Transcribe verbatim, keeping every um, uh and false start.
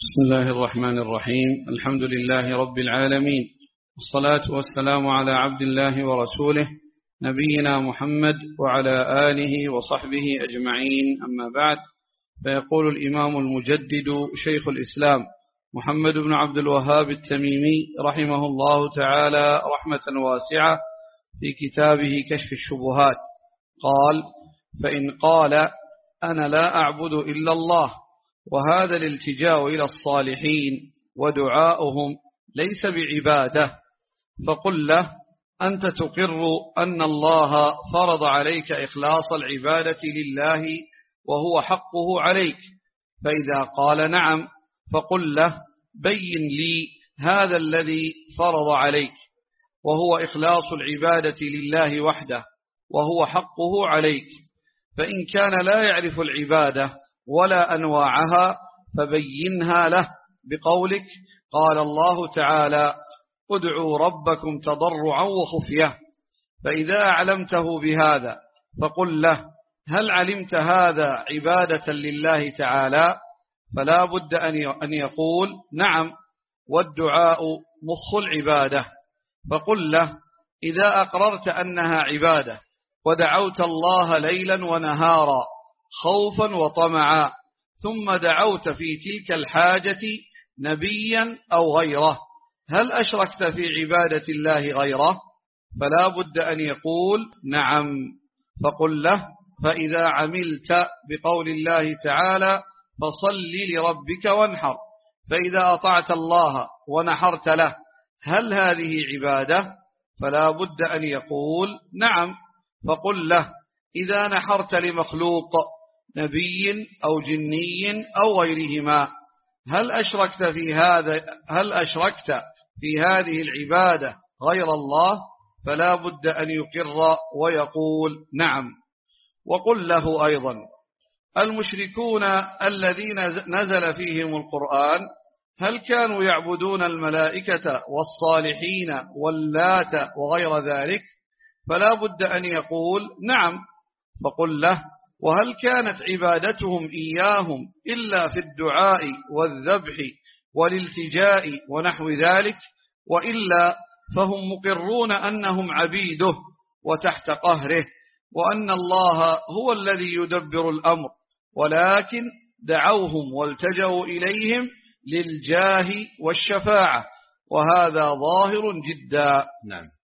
بسم الله الرحمن الرحيم. الحمد لله رب العالمين، والصلاة والسلام على عبد الله ورسوله نبينا محمد وعلى آله وصحبه أجمعين، أما بعد. فيقول الإمام المجدد شيخ الإسلام محمد بن عبد الوهاب التميمي رحمه الله تعالى رحمة واسعة في كتابه كشف الشبهات، قال: فإن قال أنا لا أعبد إلا الله، وهذا الالتجاء إلى الصالحين ودعاؤهم ليس بعبادة، فقل له: أنت تقر أن الله فرض عليك إخلاص العبادة لله وهو حقه عليك، فإذا قال نعم فقل له: بين لي هذا الذي فرض عليك وهو إخلاص العبادة لله وحده وهو حقه عليك. فإن كان لا يعرف العبادة ولا أنواعها فبينها له بقولك: قال الله تعالى: ادعوا ربكم تضرعا وخفية. فإذا أعلمته بهذا فقل له: هل علمت هذا عبادة لله تعالى؟ فلا بد أن يقول: نعم، والدعاء مخ العبادة. فقل له: إذا أقررت أنها عبادة ودعوت الله ليلا ونهارا خوفا وطمعا، ثم دعوت في تلك الحاجة نبيا أو غيره، هل أشركت في عبادة الله غيره؟ فلا بد أن يقول: نعم. فقل له: فإذا عملت بقول الله تعالى: فصل لربك وانحر، فإذا أطعت الله ونحرت له، هل هذه عبادة؟ فلا بد أن يقول: نعم. فقل له: إذا نحرت لمخلوق نبي أو جني أو غيرهما، هل أشركت في هذا هل أشركت في هذه العبادة غير الله؟ فلا بد أن يقر ويقول: نعم. وقل له أيضا: المشركون الذين نزل فيهم القرآن هل كانوا يعبدون الملائكة والصالحين واللات وغير ذلك؟ فلا بد أن يقول: نعم. فقل له: وهل كانت عبادتهم إياهم إلا في الدعاء والذبح والالتجاء ونحو ذلك؟ وإلا فهم مقرون أنهم عبيده وتحت قهره، وأن الله هو الذي يدبر الأمر، ولكن دعوهم والتجأوا إليهم للجاه والشفاعة، وهذا ظاهر جدا. نعم.